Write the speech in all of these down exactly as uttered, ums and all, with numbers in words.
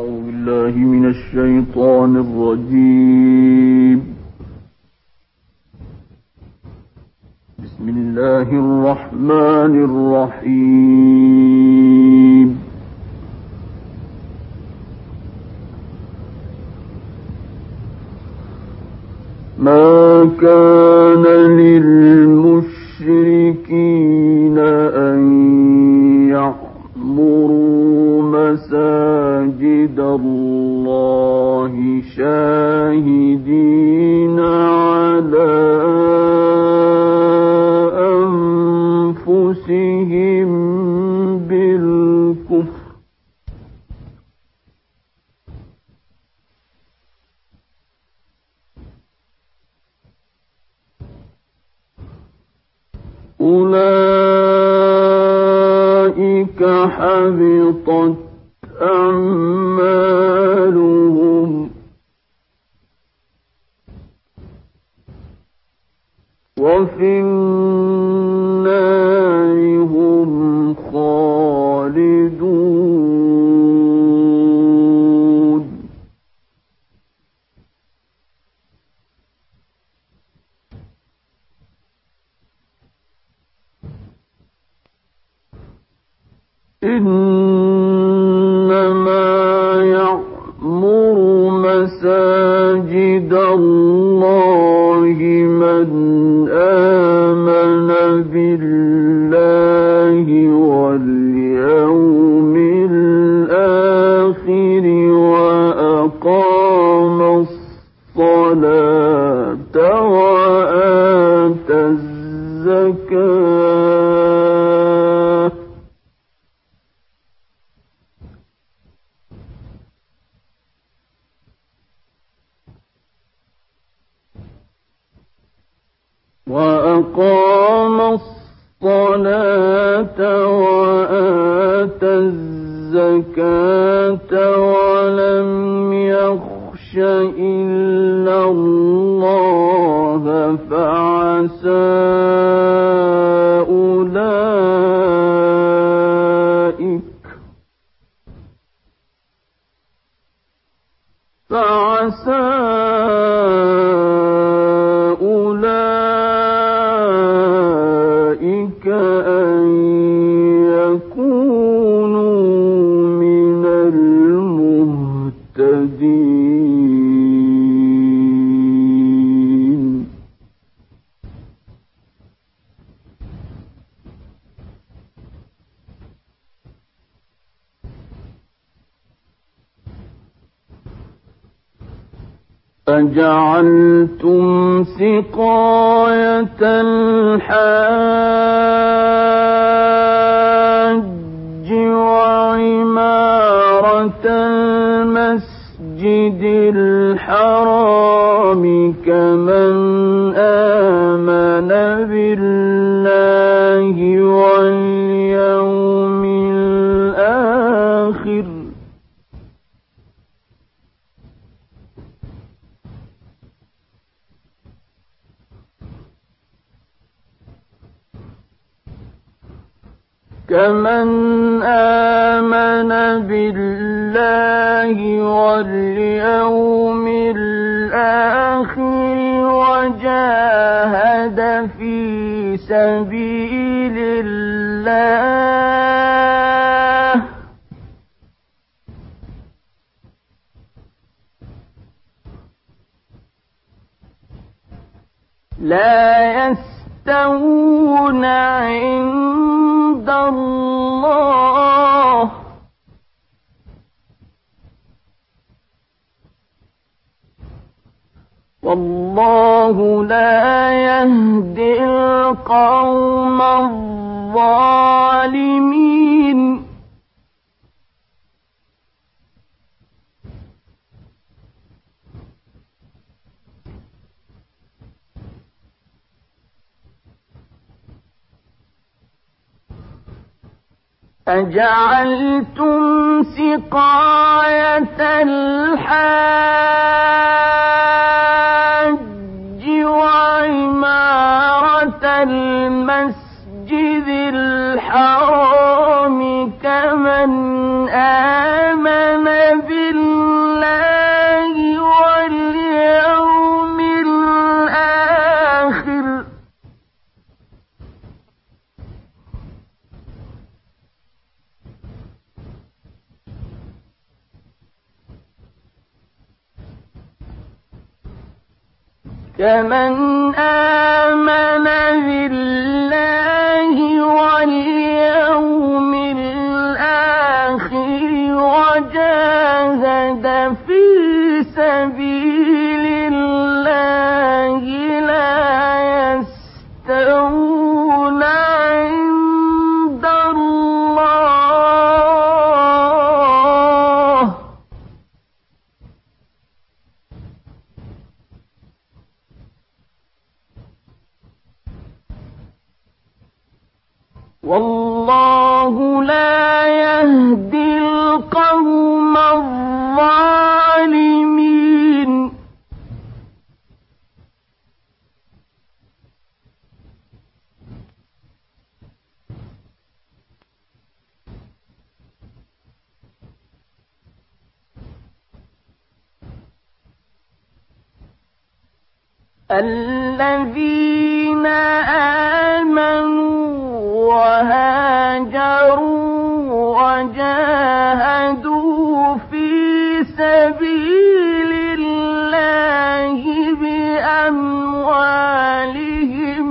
أعوذ بالله من الشيطان الرجيم. بسم الله الرحمن الرحيم. ما كان للمشركين أن يعمروا مساجد الله شاهدين على أنفسهم بالكفر أولئك حبطت أعمالهم وفي النار هم خالدون. إنما يعمر مساجد الله من آمن بالله واليوم الآخر وأقام الصلاة وآتى الزكاة وأقام الصلاة وآتى الزكاة ولم يخش إلا الله فعسى أولئك فعسى أولئك أن يكونوا من المهتدين. أجعلتم سقاية الحاج وعمارة المسجد الحرام كمن آمن بالله واليوم الآخر كمن آمن بالله واليوم الآخر وجاهد في سبيل الله لا يستوون عند الله والله لا يهدي القوم الظالمين. أجعلتم سقاية الحاج وعمارة المسجد الحرام كمن آمن بالله كمن آمن بالله واليوم الآخر وجاهد في سبيل الله لا يستوون عند الله والله لا يهدي القوم الظالمين. الذين آمنوا وهاجروا وجاهدوا في سبيل الله بأموالهم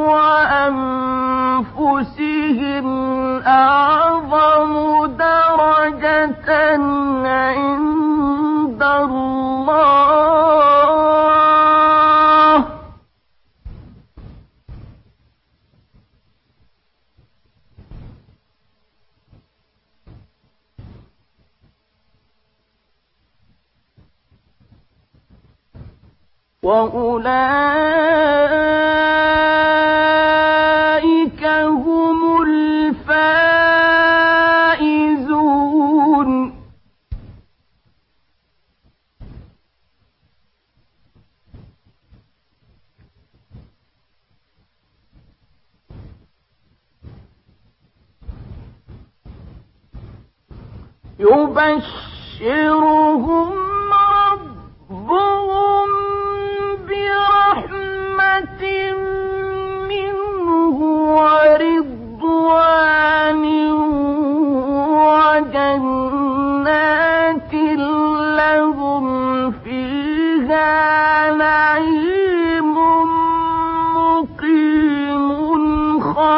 وأنفسهم أعظم درجة عند الله وأولئك هم الفائزون. يبشرهم ربهم برحمة منه ورضوان وجنات لهم فيها نعيم مقيم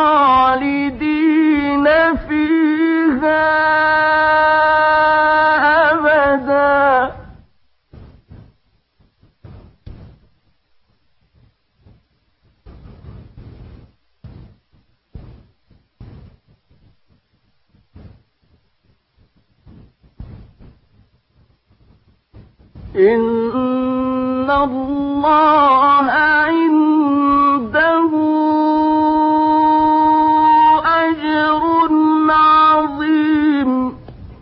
خالدين فيها أبدا. إن الله عنده أجر عظيم.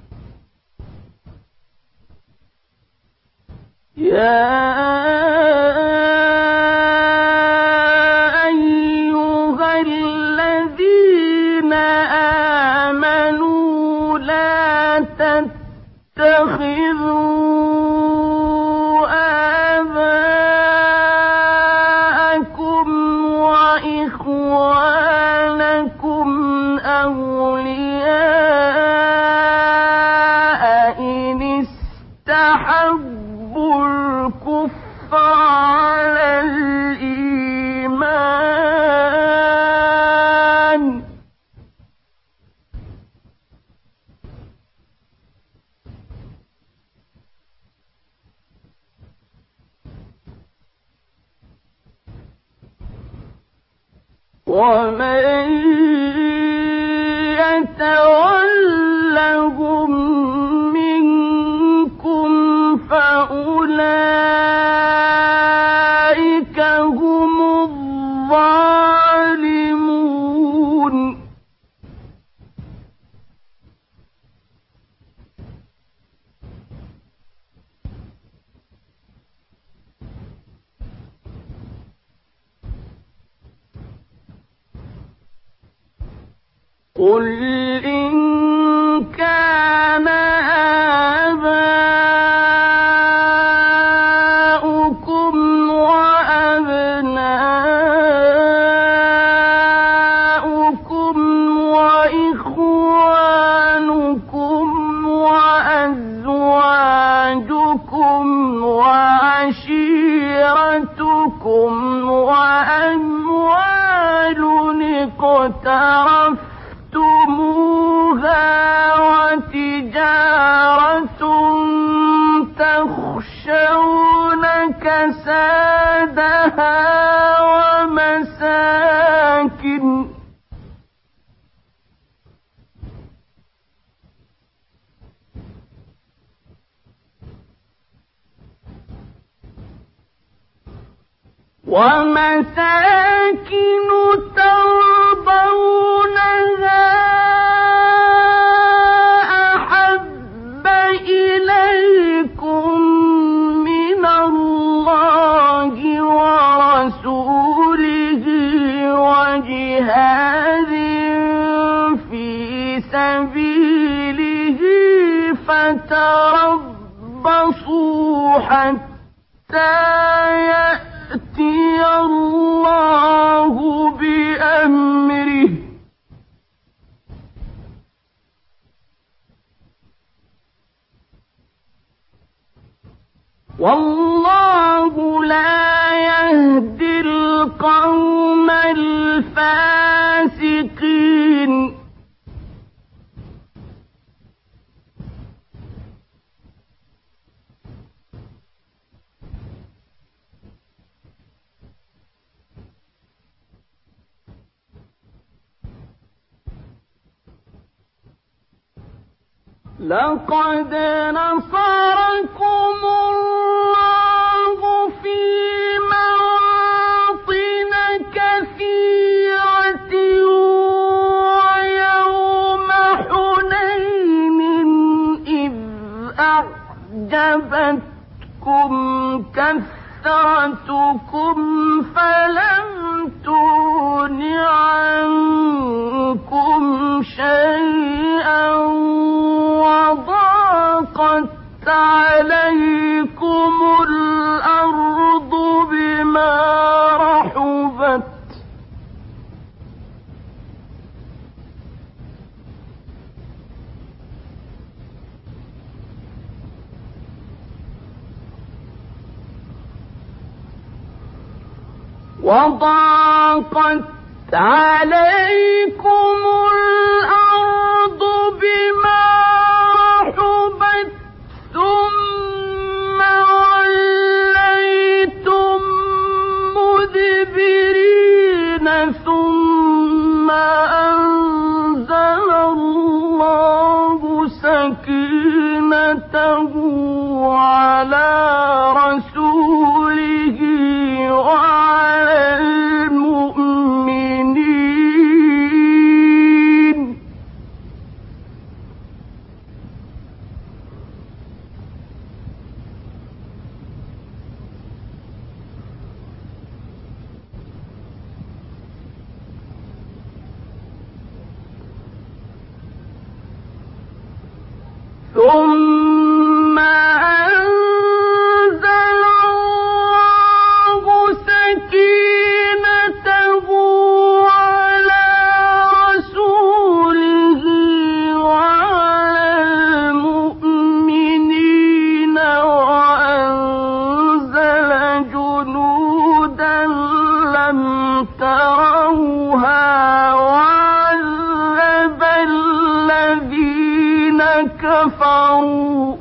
يا أيها الذين آمنوا لا تتخذوا إخوانكم أولياء إن استحبوا الكفر على الإيمان ومن يتولهم منكم فأولئك هم الظالمون. قل إن كان آباؤكم وأبناؤكم وإخوانكم وأزواجكم وعشيرتكم عرفتموها وتجارة تخشون كسادها ومساكن ومساكن ترضونها أحب إليكم من الله ورسوله وجهاد في سبيله فتربصوا حتى يأتي الله بأمره والله لا يهدي القوم الفاسقين. لقد نصركم الله في مواطن كثيرة ويوم حنين إذ أعجبتكم كثرتكم فلم تغن عنكم شيئا وضاقت عليكم الأرض بما رحبت وضاقت عليكم الأرض بما رحبت ثم وليتم مدبرين ثم أنزل الله سكينته على رسوله وعلى المؤمنين ثم أنزل الله سكينته على رسوله وعلى المؤمنين وأنزل جنودا لم تروها وعذب الذين كفروا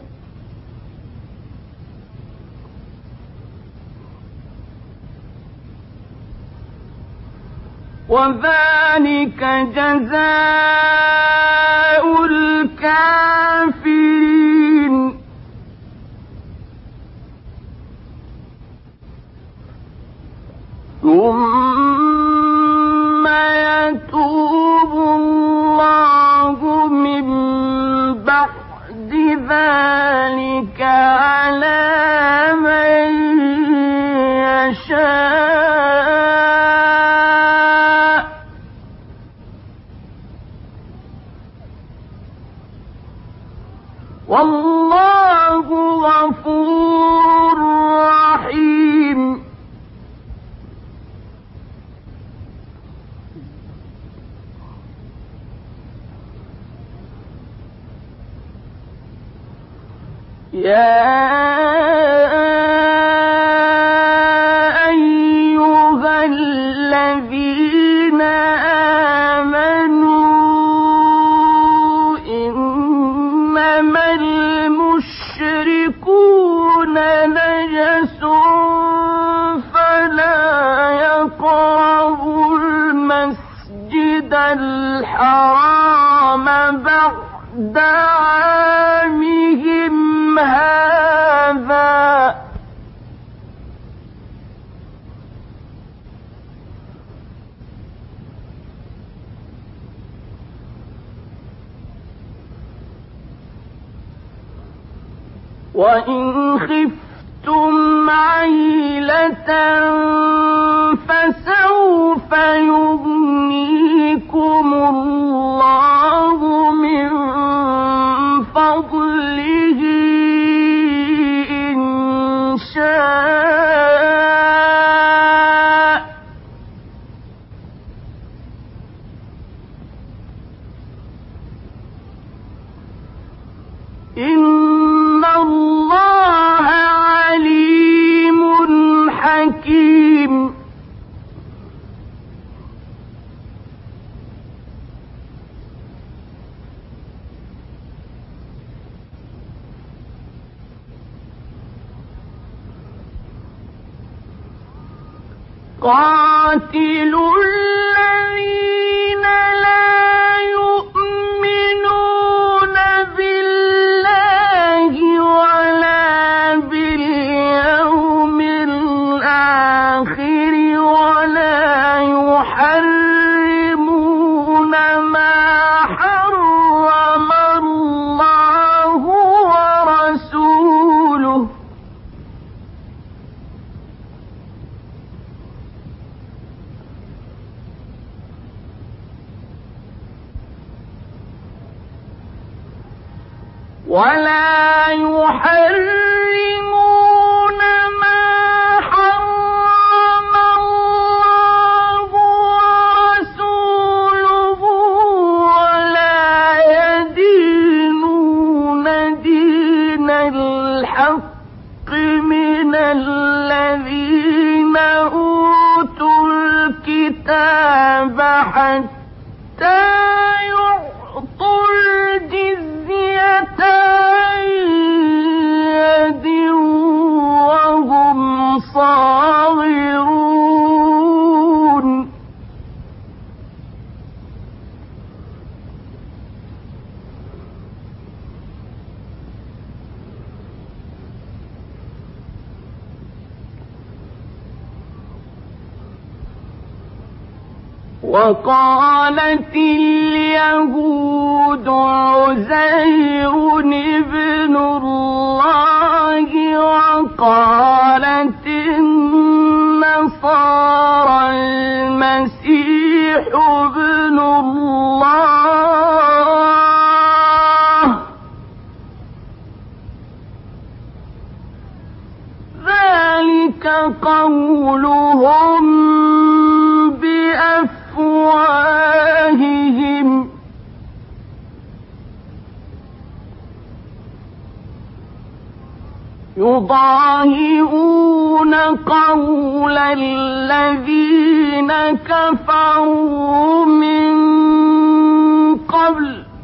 وذلك جزاء الكافرين. ثم يتوب الله من بعد ذلك على من يشاء والله غفور رحيم. يا أيها الذين آمنوا الحرام بعد عامهم هذا وإن خفتم عيلة فسوف يغنيكم الله من فضله إن شاء إن الله عليم حكيم قاتلوا الذين لا يؤمنون بالله ولا باليوم الآخر ولا يحرمون ما حرم الله ورسوله ولا يحرمون ما حرم الله ورسوله ولا يدينون دين الحق من الذين أوتوا الكتاب حتى يعطوا الجزية عن يد وهم صاغرون وقالت اليهود عزير ابن الله وقالت النصارى المسيح ابن الله ذلك قولهم بأفواههم يضاهئون قول الذين كفروا من قبل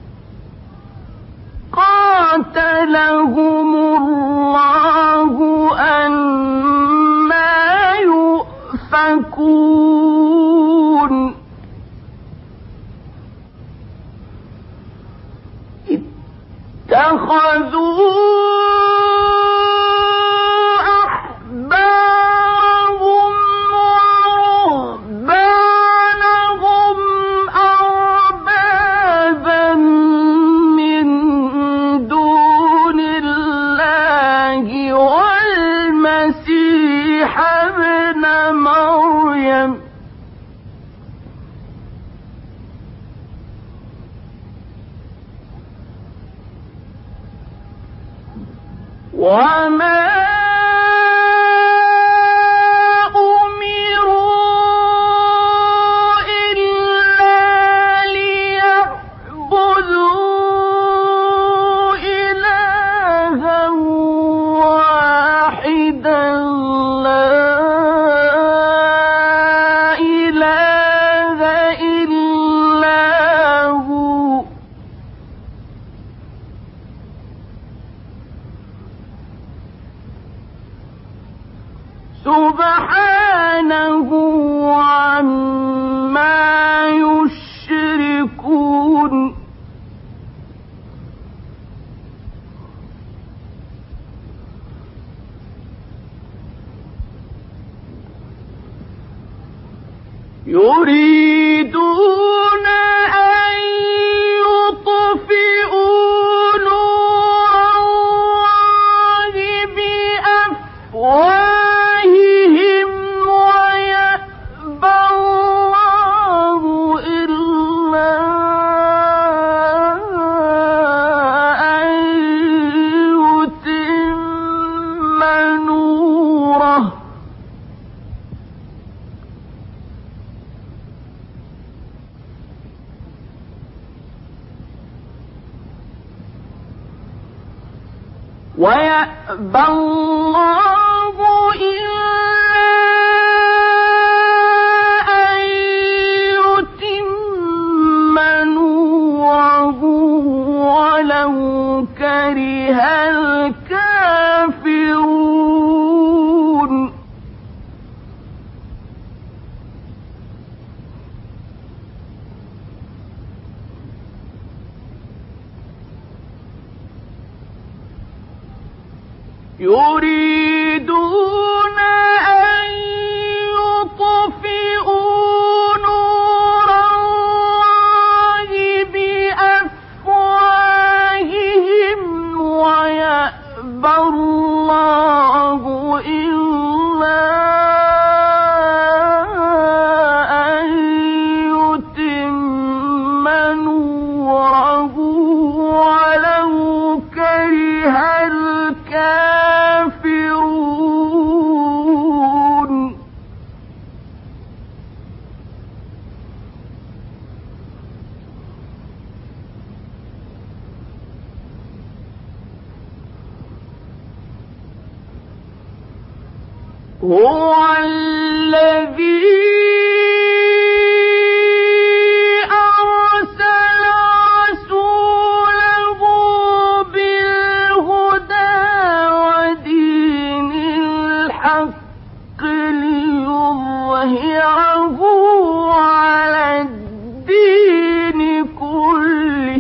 قاتلهم الله أنى يؤفكون اتخذوا وما أمروا إلا ليعبدوا إلها واحدا لا إله إلا هو سبحانه عما يشركون يريدون أن يطفئوا نور الله بأفواههم ويأبى الله إلا أن يتم نوره ويأبى الله إلا أن يتم نوره ولو كره الكافرون يريدون أن يطفئوا نور الله بأفواههم ويأبى الله إلا أن يتم نوره ولو كره الكافرون هو الذي أرسل رسوله بالهدى ودين الحق ليظهره على الدين كله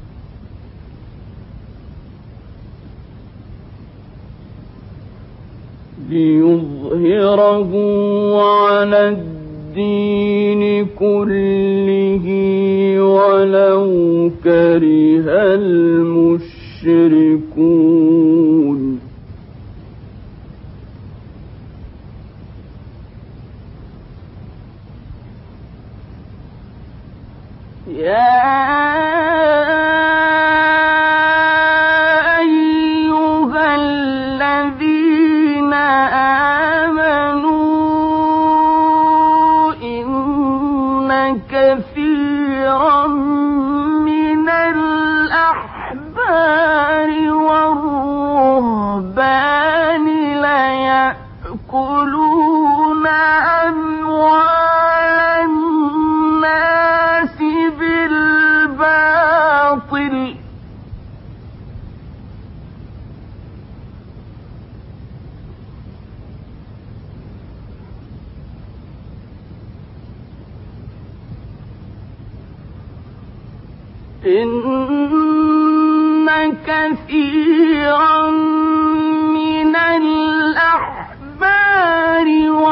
ليظهره على الدين كله ولو كره المشركون يا أيها الذين آمنوا إن كثيرا من الأحبار والرهبان ليأكلون أموال الناس بالباطل إن كثيرا من الأحبار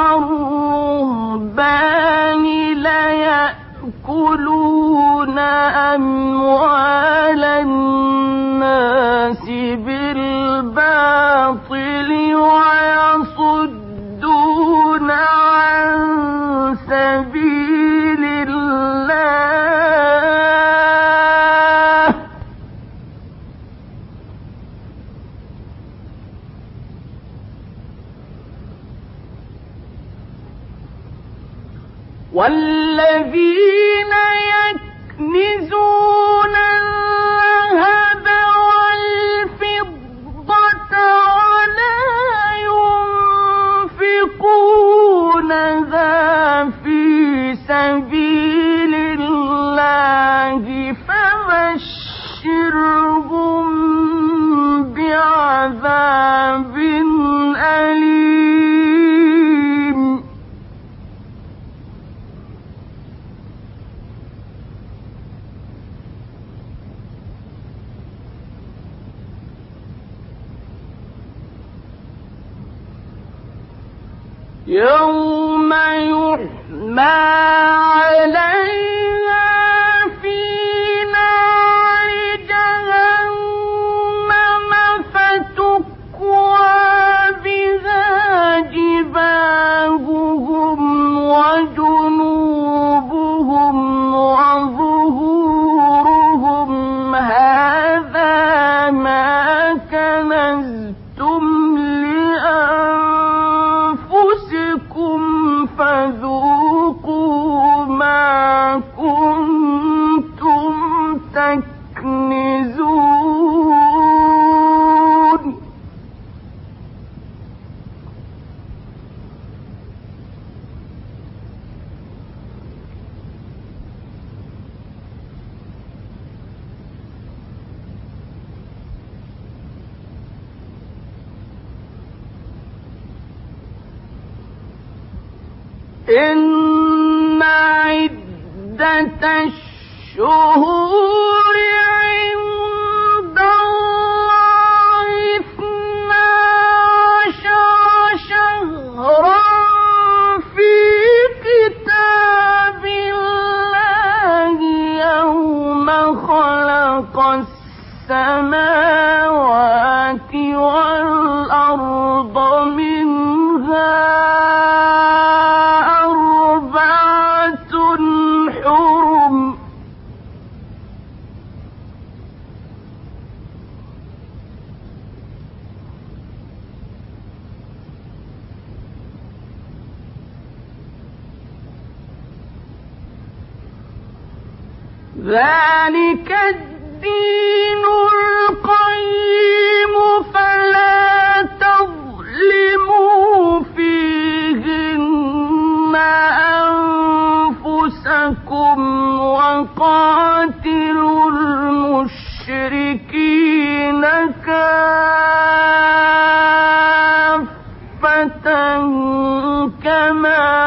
والرهبان ليأكلون أموال الناس بالباطل ويصدون عن سبيل الله والذين يكنزون الذهب والفضة ولا ينفقونها في سبيل الله فبشرهم بعذاب أليم يوم يحمى عليها في نار جهنم فتكوى بها جباههم وجنوبهم وظهورهم هذا ما كنزتم لأنفسكم فذوقوا ما كنتم تكنزون. إن عدة الشهور عند الله اثنا عشر شهرا في كتاب الله يوم خلق السماوات والأرض منها ذلك الدين القيم فلا تظلموا فيهن أنفسكم وقاتلوا المشركين كافة كما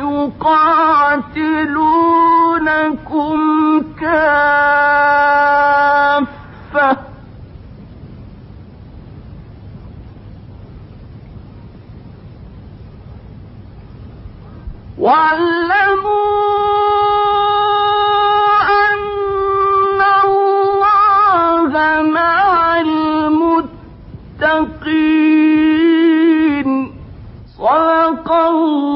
يقاتلونكم كافة واعلموا أن الله مع المتقين. صدق الله